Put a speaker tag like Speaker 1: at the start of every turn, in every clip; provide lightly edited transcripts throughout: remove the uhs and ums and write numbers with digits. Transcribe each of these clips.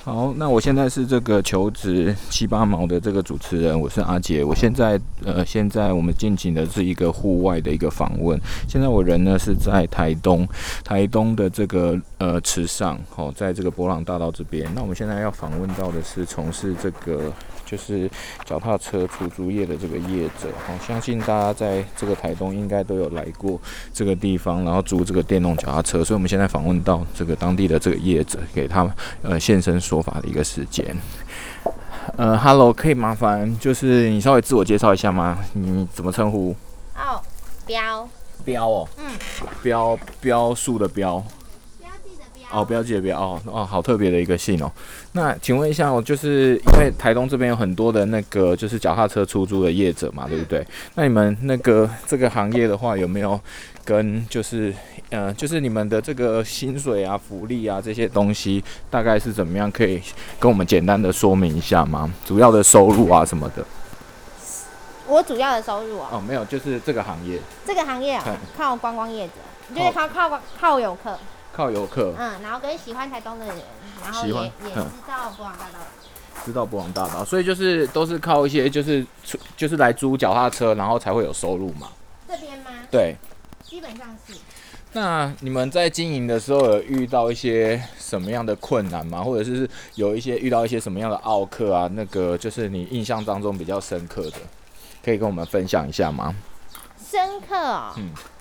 Speaker 1: 好，那我现在是这个求职七八毛的这个主持人，我是阿杰。我现在我们进行的是一个户外的一个访问。现在我人呢是在台东的这个池上，在这个伯朗大道这边。那我们现在要访问到的是从事这个就是脚踏车出租业的这个业者。相信大家在这个台东应该都有来过这个地方，然后租这个电动脚踏车。所以我们现在访问到这个当地的这个业者，给他现身说法的一个时间。Hello， 可以麻烦就是你稍微自我介绍一下吗？你怎么称呼？标哦，标树的标。标记的标好特别的一个姓哦。那请问一下就是因为台东这边有很多的那个就是脚踏车出租的业者嘛，对不对？那你们那个这个行业的话，有没有跟就是你们的这个薪水啊、福利啊这些东西大概是怎么样？可以跟我们简单的说明一下吗？主要的收入啊什么的。
Speaker 2: 我主要的收入
Speaker 1: 没有，就是这个行业。
Speaker 2: 这个行业靠观光业者，就是靠游客。
Speaker 1: 靠游客，
Speaker 2: 然后跟喜欢台东的人，然后也知道伯朗大道，
Speaker 1: 知道伯朗大道，所以就是都是靠一些就是来租脚踏车，然后才会有收入嘛。
Speaker 2: 这边吗？
Speaker 1: 对，
Speaker 2: 基本上是。
Speaker 1: 那你们在经营的时候有遇到一些什么样的困难吗？或者是遇到一些什么样的奥客啊？那个就是你印象当中比较深刻的，可以跟我们分享一下吗？
Speaker 2: 深刻哦，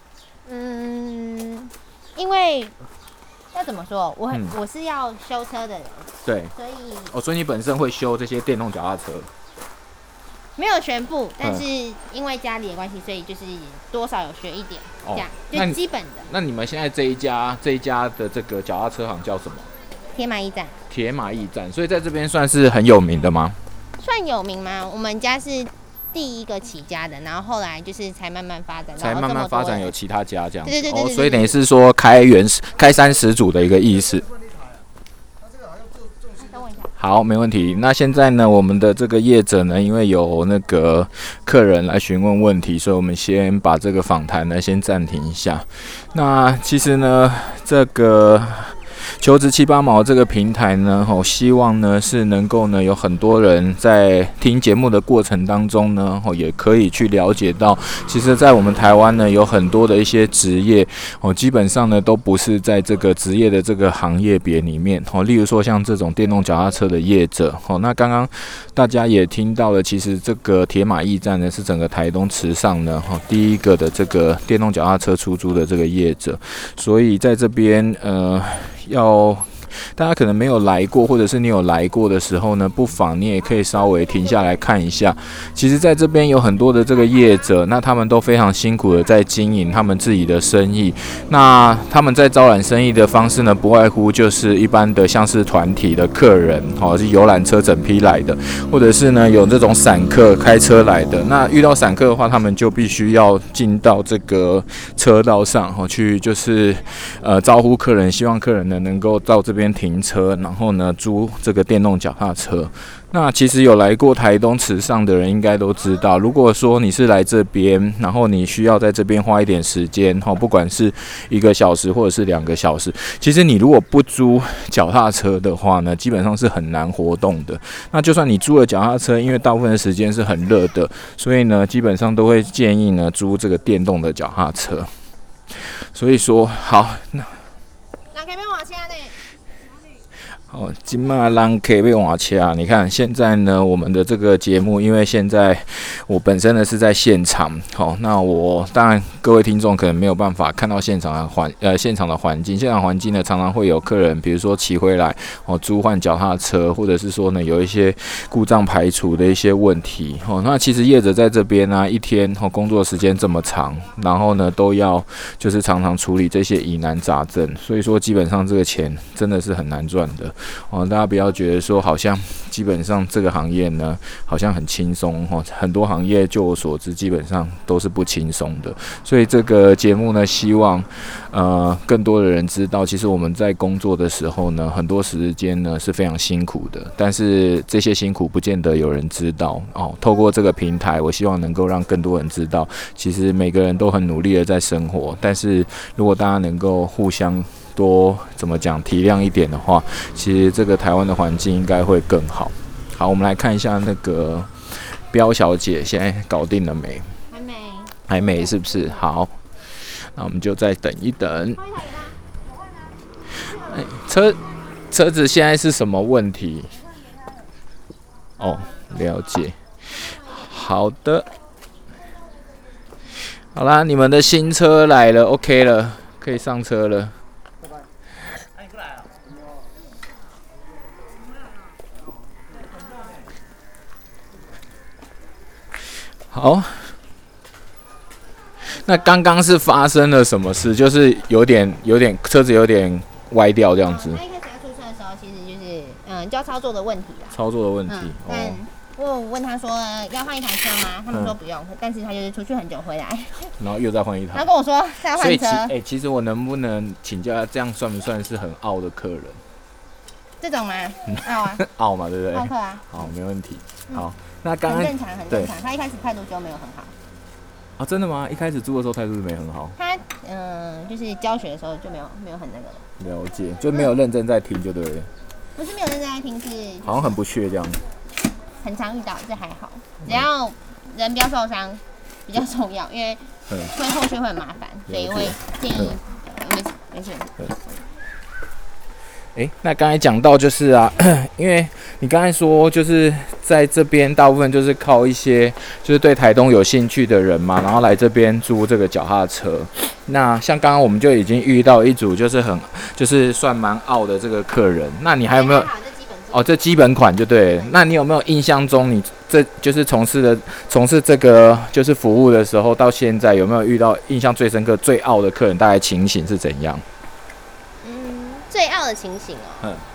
Speaker 2: 因为。要怎么说？我是要修车的人，
Speaker 1: 对，所以你本身会修这些电动脚踏车，
Speaker 2: 没有全部，但是因为家里的关系，所以就是多少有学一点，这样就基本的。那
Speaker 1: 你们现在这一家的这个脚踏车行叫什么？
Speaker 2: 铁马驿站。铁
Speaker 1: 马驿站，所以在这边算是很有名的吗？
Speaker 2: 算有名吗？我们家是第一个起家的，然后后来就是才慢慢发展，
Speaker 1: 有其他家这样子。
Speaker 2: 对，
Speaker 1: 所以等于是说开山始祖的一个意思。
Speaker 2: 等我一下。
Speaker 1: 好，没问题。那现在呢，我们的这个业者呢，因为有那个客人来询问问题，所以我们先把这个访谈呢先暂停一下。那其实呢，这个求职七八毛这个平台呢，希望呢是能够呢有很多人在听节目的过程当中呢，也可以去了解到，其实在我们台湾呢有很多的一些职业，基本上呢都不是在这个职业的这个行业别里面，例如说像这种电动脚踏车的业者，那刚刚大家也听到了，其实这个铁马驿站呢是整个台东池上呢第一个的这个电动脚踏车出租的这个业者，所以在这边大家可能没有来过，或者是你有来过的时候呢，不妨你也可以稍微停下来看一下。其实在这边有很多的这个业者，那他们都非常辛苦的在经营他们自己的生意。那他们在招揽生意的方式呢，不外乎就是一般的像是团体的客人，是游览车整批来的，或者是呢有这种散客开车来的。那遇到散客的话，他们就必须要进到这个车道上去，就是招呼客人，希望客人呢能够到这边停车，然后呢租这个电动脚踏车。那其实有来过台东池上的人应该都知道，如果说你是来这边，然后你需要在这边花一点时间，不管是1个小时或者是2个小时，其实你如果不租脚踏车的话呢，基本上是很难活动的。那就算你租了脚踏车，因为大部分的时间是很热的，所以呢基本上都会建议呢租这个电动的脚踏车。所以说好，那今麦人可以换车。你看现在呢，我们的这个节目，因为现在我本身呢是在现场，那我当然各位听众可能没有办法看到现场的环境。现场环境呢，常常会有客人，比如说骑回来租换脚踏车，或者是说呢有一些故障排除的一些问题。那其实业者在这边呢，一天工作时间这么长，然后呢都要就是常常处理这些疑难杂症，所以说基本上这个钱真的是很难赚的。大家不要觉得说好像基本上这个行业呢好像很轻松，很多行业就我所知基本上都是不轻松的。所以这个节目呢，希望更多的人知道，其实我们在工作的时候呢，很多时间呢是非常辛苦的，但是这些辛苦不见得有人知道透过这个平台，我希望能够让更多人知道，其实每个人都很努力的在生活，但是如果大家能够互相多怎么讲体谅一点的话，其实这个台湾的环境应该会更好。好，我们来看一下那个彪小姐现在搞定了没？还没是不是？好，那我们就再等一等。车子现在是什么问题？哦，了解。好的，好啦，你们的新车来了 ，OK 了，可以上车了。好，那刚刚是发生了什么事？就是有点车子有点歪掉这样子。
Speaker 2: 他一开始要出车的时候，其实就是就要操作的问题啦。
Speaker 1: 操作的问题。
Speaker 2: 但我问他说要换一台车吗？他们说不用，但是他就是出去很久回来，
Speaker 1: 然后又再换一台。
Speaker 2: 然后跟我说再换车。
Speaker 1: 所以其实我能不能请教，这样算不算是很傲的客人？
Speaker 2: 这种吗？傲啊。
Speaker 1: 傲嘛，对不对？
Speaker 2: 傲客啊。
Speaker 1: 好，没问题。好。那刚刚
Speaker 2: 很正常，很正常。他一开始态度就没有很好。
Speaker 1: 啊，真的吗？一开始租的时候态度是没很好。
Speaker 2: 他就是教学的时候就没有很那个
Speaker 1: 了解，就没有认真在听，就对了。
Speaker 2: 不是没有认真在听，是
Speaker 1: 好像很不屑这样。
Speaker 2: 很常遇到，这还好。只要人不要受伤比较重要，因为会后续会很麻烦，所以会建议没事。
Speaker 1: 那刚才讲到就是啊，因为你刚才说就是在这边大部分就是靠一些就是对台东有兴趣的人嘛，然后来这边租这个脚踏车。那像刚刚我们就已经遇到一组就是算蛮傲的这个客人。那你还有没有？这基本款就对了。那你有没有印象中你这就是从事这个就是服务的时候到现在有没有遇到印象最深刻最傲的客人？大概情形是怎样？
Speaker 2: 最傲的情形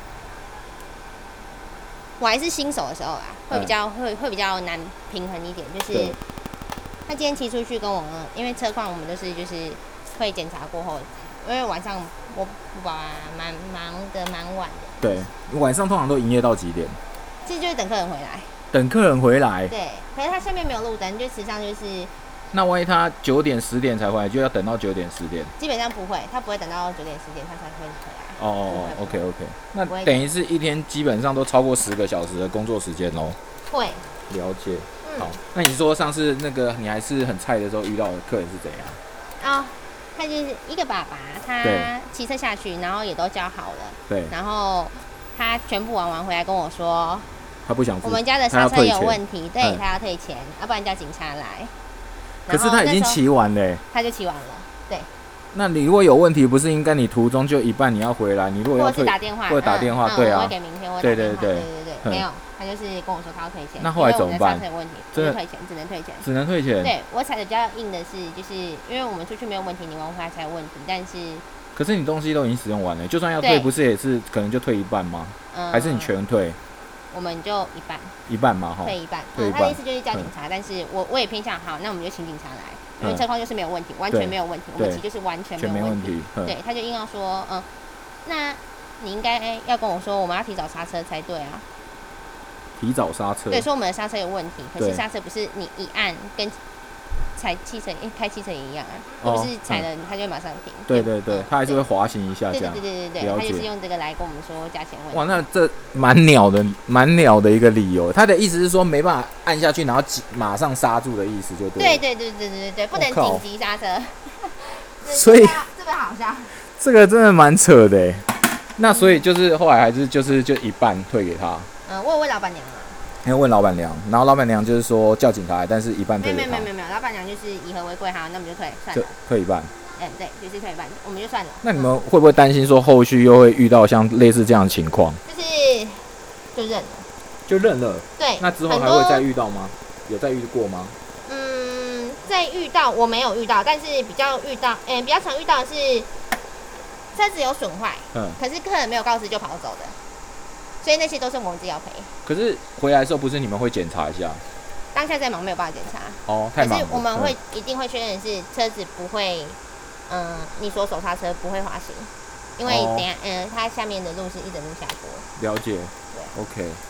Speaker 2: 我还是新手的时候啦，会比较难平衡一点。就是他今天骑出去跟我，因为车况我们就是会检查过后，因为晚上我爸蛮忙的蛮晚的。对，
Speaker 1: 晚上通常都营业到几点？
Speaker 2: 其实就是等客人回来。
Speaker 1: 等客人回来。
Speaker 2: 对，可是他下面没有路灯，就实际上就是。
Speaker 1: 那万一他9点10点才回来，就要等到9点10点？
Speaker 2: 基本上不会，他不会等到9点10点他才会回来。
Speaker 1: OK。那等于是一天基本上都超过10个小时的工作时间咯。
Speaker 2: 会。
Speaker 1: 了解。好，那你说上次那个你还是很菜的时候遇到的客人是怎样？
Speaker 2: 他就是一个爸爸，他骑车下去，然后也都教好了。
Speaker 1: 对。
Speaker 2: 然后他全部玩完回来跟我说，
Speaker 1: 他不想付，
Speaker 2: 我们家的刹车有问题，对，他要退钱，要不然叫警察来。
Speaker 1: 可是他已经骑完了。
Speaker 2: 他就骑完了，对。
Speaker 1: 那你如果有问题，不是应该你途中就一半你要回来？你如果要退，
Speaker 2: 或者打电话，
Speaker 1: 对啊，
Speaker 2: 我会给明天，我
Speaker 1: 对，
Speaker 2: 没有，他就是跟我说他要退钱。
Speaker 1: 那后来怎么办？
Speaker 2: 因为我们的刹车有问题，只能退钱，只能退钱。对，我踩的比较硬的是，就是因为我们出去没有问题，你玩回来才有问题，但是。
Speaker 1: 可是你东西都已经使用完了，就算要退，不是也是可能就退一半吗？还是你全退？
Speaker 2: 我们就
Speaker 1: 一半嘛，
Speaker 2: 退一半。他的意思就是叫警察，但是我也偏向好，那我们就请警察来，因为车况就是没有问题，完全没有问题，我们骑就是完全没有问题。对，他就硬要说，那你应该要跟我说，我们要提早刹车才对啊。
Speaker 1: 提早刹车？
Speaker 2: 对，说我们的刹车有问题，可是刹车不是你一按跟。开汽车也一样啊，不是踩了它就会马上停。
Speaker 1: 对，它还是会滑行一下这样。
Speaker 2: 对，它就是用这个来跟我们说价钱问题。
Speaker 1: 哇，那这蛮鸟的一个理由。他的意思是说没办法按下去，然后马上刹住的意思就对。
Speaker 2: 对，不能紧急刹车。
Speaker 1: 所以
Speaker 2: 这个好笑。
Speaker 1: 这个真的蛮扯的。那所以就是后来还是就一半退给他。
Speaker 2: 我有问老板娘。
Speaker 1: 因为问老板娘，然后老板娘就是说叫警察来，但是一半退给他。
Speaker 2: 没有，老板娘就是以和为贵，好，那我们就退，算了。
Speaker 1: 退一半。
Speaker 2: 对，就是退一半，我们就算了。
Speaker 1: 那你们会不会担心说后续又会遇到像类似这样的情况？
Speaker 2: 就认了。
Speaker 1: 就认了。
Speaker 2: 对。
Speaker 1: 那之后还会再遇到吗？有再遇过吗？
Speaker 2: 再遇到我没有遇到，但是比较常遇到的是车子有损坏，可是客人没有告知就跑走的。所以那些都是我们自己要赔。可
Speaker 1: 是回来的时候不是你们会检查一下？
Speaker 2: 当下在忙没有办法检查。
Speaker 1: 太忙了。
Speaker 2: 可是我们一定会确认是车子不会，你说手刹车不会滑行，因为等下它下面的路是一整路下坡。
Speaker 1: 了解。对。OK。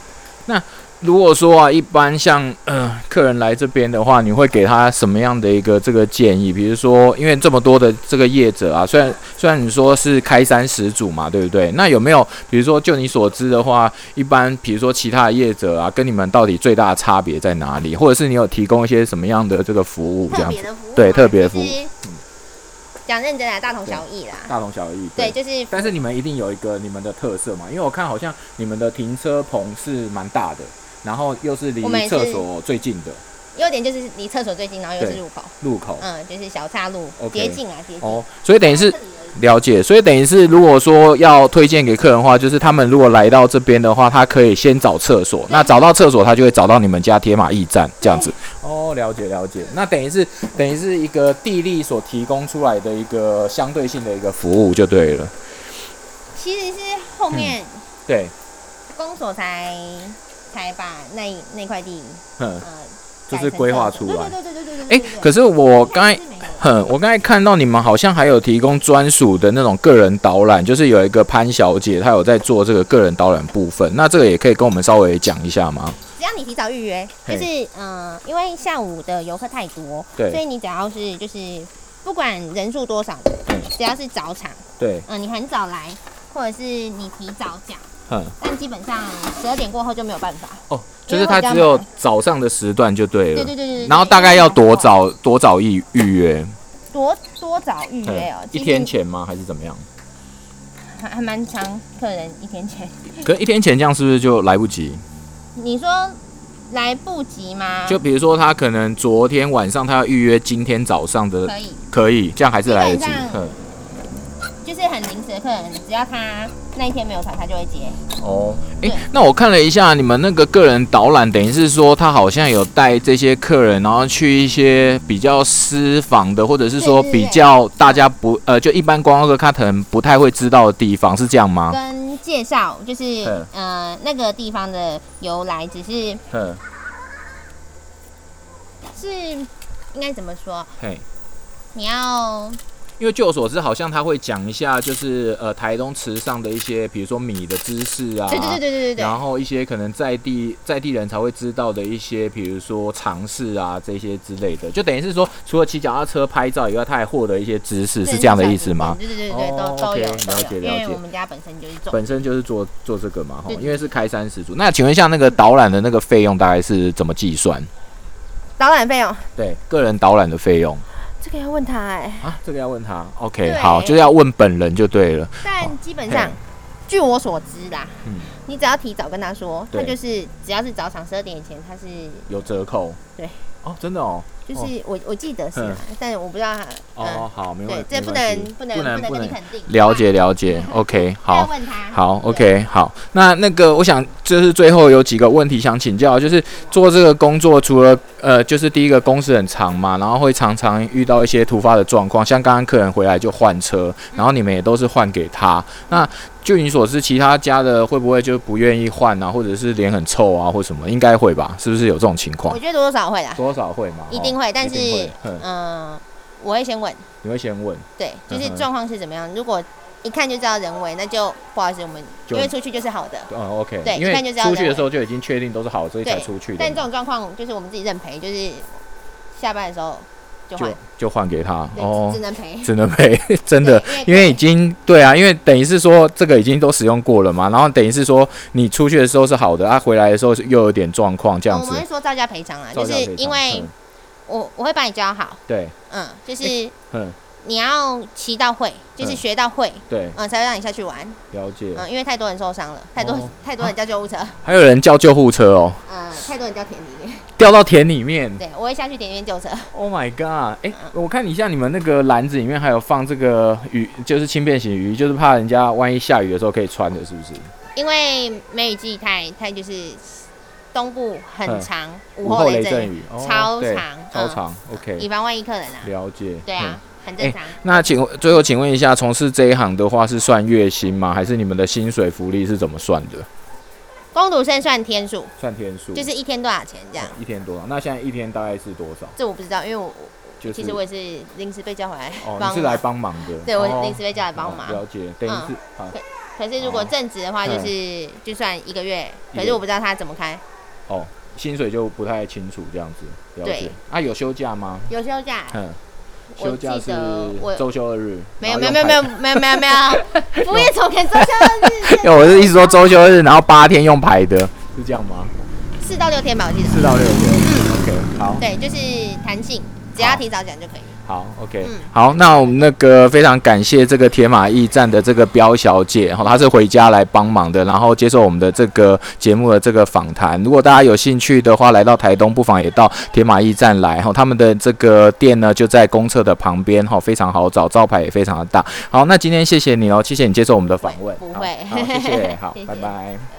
Speaker 1: 那如果说啊，一般像客人来这边的话，你会给他什么样的一个这个建议？比如说，因为这么多的这个业者啊，虽然你说是开山始祖嘛，对不对？那有没有比如说就你所知的话，一般比如说其他的业者啊，跟你们到底最大的差别在哪里？或者是你有提供一些什么样的这个服务这样子？对，特别的服务。
Speaker 2: 讲认真的，大同小异啦。
Speaker 1: 大同小异。
Speaker 2: 对，就是。
Speaker 1: 但是你们一定有一个你们的特色嘛？因为我看好像你们的停车棚是蛮大的。然后又是离厕所最近的，
Speaker 2: 优点就是离厕所最近，然后又是入口。
Speaker 1: 入口，
Speaker 2: 就是小岔路，接近啊，接近。
Speaker 1: 哦，所以等于是了解，所以等于是如果说要推荐给客人的话，就是他们如果来到这边的话，他可以先找厕所，那找到厕所，他就会找到你们家铁马驿站这样子。哦，了解了解。那等于是一个地利所提供出来的一个相对性的一个服务就对了。
Speaker 2: 其实是后面
Speaker 1: 对
Speaker 2: 公所才把那块地，
Speaker 1: 就是规划出来。
Speaker 2: 对。
Speaker 1: 可是我刚才看到你们好像还有提供专属的那种个人导览，就是有一个潘小姐，她有在做这个个人导览部分。那这个也可以跟我们稍微讲一下吗？
Speaker 2: 只要你提早预约，就是因为下午的游客太多，所以你只要是就是不管人数多少，只要是早场，
Speaker 1: 对，
Speaker 2: 你很早来，或者是你提早讲。但基本上12点过后就没有办法
Speaker 1: 哦，就是它只有早上的时段就对了。
Speaker 2: 对。
Speaker 1: 然后大概要多早预约？
Speaker 2: 多早预约哦？
Speaker 1: 一天前吗？还是怎么样？
Speaker 2: 还蛮长，客人一天前。
Speaker 1: 可是一天前这样是不是就来不及？
Speaker 2: 你说来不及吗？
Speaker 1: 就比如说他可能昨天晚上他要预约今天早上的，可以，这样还是来得及。
Speaker 2: 就是很临时的客人，只要他那一天没有团，他就会接。
Speaker 1: 哦，那我看了一下你们那个个人导览，等于是说他好像有带这些客人，然后去一些比较私房的，或者是说比较大家不就一般观光客他可能不太会知道的地方，是这样吗？
Speaker 2: 跟介绍就是那个地方的由来，只是是应该怎么说？你要。
Speaker 1: 因为据我所知，好像他会讲一下，就是台东池上的一些，比如说米的知识啊，
Speaker 2: 对，
Speaker 1: 然后一些可能在地人才会知道的一些，比如说常识啊这些之类的，就等于是说，除了骑脚踏车拍照以外，他还获得一些知识，是这样的意思吗？
Speaker 2: 对，都有。了解。因为我们家本身就是做这个嘛，因为是开山始祖。那请问一下，那个导览的那个费用大概是怎么计算？ 导览费用？对，
Speaker 1: 个人导览的费用。
Speaker 2: 这个要问他
Speaker 1: 这个要问他 ，OK， 好，就是要问本人就对了。
Speaker 2: 但基本上，据我所知啦，你只要提早跟他说，他就是只要是早场12点以前，他是
Speaker 1: 有折扣。
Speaker 2: 对，
Speaker 1: 真的哦。
Speaker 2: 就是我记得是但我不知道。
Speaker 1: 好，没问题。
Speaker 2: 这不能跟你肯定。
Speaker 1: 了解 ，OK， 好。
Speaker 2: 问他。
Speaker 1: 好 ，OK， 好。那个，我想就是最后有几个问题想请教，就是做这个工作，除了就是第一个工时很长嘛，然后会常常遇到一些突发的状况，像刚刚客人回来就换车，然后你们也都是换给他。那就你所知，其他家的会不会就不愿意换啊，或者是脸很臭啊，或什么？应该会吧？是不是有这种情况？
Speaker 2: 我觉得多少会啦。
Speaker 1: 多少会嘛？
Speaker 2: 一定会，但是我会先问。
Speaker 1: 你会先问？
Speaker 2: 对，就是状况是怎么样。如果一看就知道人为，那就不好意思，我们因为出去就是好的。
Speaker 1: OK。
Speaker 2: 对，
Speaker 1: 因为
Speaker 2: 一看就知道人为。
Speaker 1: 出去的时候就已经确定都是好，所以才出去的。
Speaker 2: 但这种状况就是我们自己认赔，就是下班的时候。
Speaker 1: 就换给他
Speaker 2: 只能赔，
Speaker 1: 真的，因为已经对啊，因为等于是说这个已经都使用过了嘛，然后等于是说你出去的时候是好的，回来的时候又有点状况这样子。
Speaker 2: 我们会说照价赔偿啦，就是因为我会把你教好，
Speaker 1: 对，
Speaker 2: 就是你要骑到会，就是学到会，
Speaker 1: 对，
Speaker 2: 才会让你下去玩。
Speaker 1: 了解，
Speaker 2: 因为太多人受伤了，太多人叫救护车，
Speaker 1: 还有人叫救护车哦，
Speaker 2: 太多人掉田里面，
Speaker 1: 掉到田里面，
Speaker 2: 对，我会下去田里面救车。
Speaker 1: Oh my god！ 我看一下你们那个篮子里面还有放这个雨，就是轻便型雨衣，就是怕人家万一下雨的时候可以穿的，是不是？
Speaker 2: 因为梅雨季太就是东部很长，午
Speaker 1: 后
Speaker 2: 雷阵雨超长
Speaker 1: ，OK，
Speaker 2: 以防万一客人
Speaker 1: 了解，
Speaker 2: 对啊。很正常。
Speaker 1: 那最后请问一下，从事这一行的话是算月薪吗？还是你们的薪水福利是怎么算的？
Speaker 2: 工读生算天数，就是一天多少钱这样？
Speaker 1: 一天多少？那现在一天大概是多少？
Speaker 2: 这我不知道，因为其实我也是临时被叫回来。
Speaker 1: 你是来帮忙的？
Speaker 2: 对，我临时被叫来帮忙。
Speaker 1: 了解，等于是
Speaker 2: 可是如果正职的话，就是就算1个月，可是我不知道他怎么开。
Speaker 1: 哦，薪水就不太清楚这样子。了解。啊，有休假吗？
Speaker 2: 有休假。
Speaker 1: 休假是周休2日。
Speaker 2: 没有，服务业总可以周休2日。
Speaker 1: 因为我是意思说周休2日，然后8天用排的，是这样吗
Speaker 2: ？4到6天吧，我记得。
Speaker 1: 4到6天。OK， 好。
Speaker 2: 对，就是弹性，只要提早讲就可以。
Speaker 1: 好 ，OK，好，那我们非常感谢这个铁马驿站的这个彪小姐，她是回家来帮忙的，然后接受我们的这个节目的这个访谈。如果大家有兴趣的话，来到台东，不妨也到铁马驿站来，他们的这个店呢就在公厕的旁边，非常好找，招牌也非常的大。好，那今天谢谢你哦，谢谢你接受我们的访问。
Speaker 2: 不会，
Speaker 1: 好，谢谢，好，拜拜。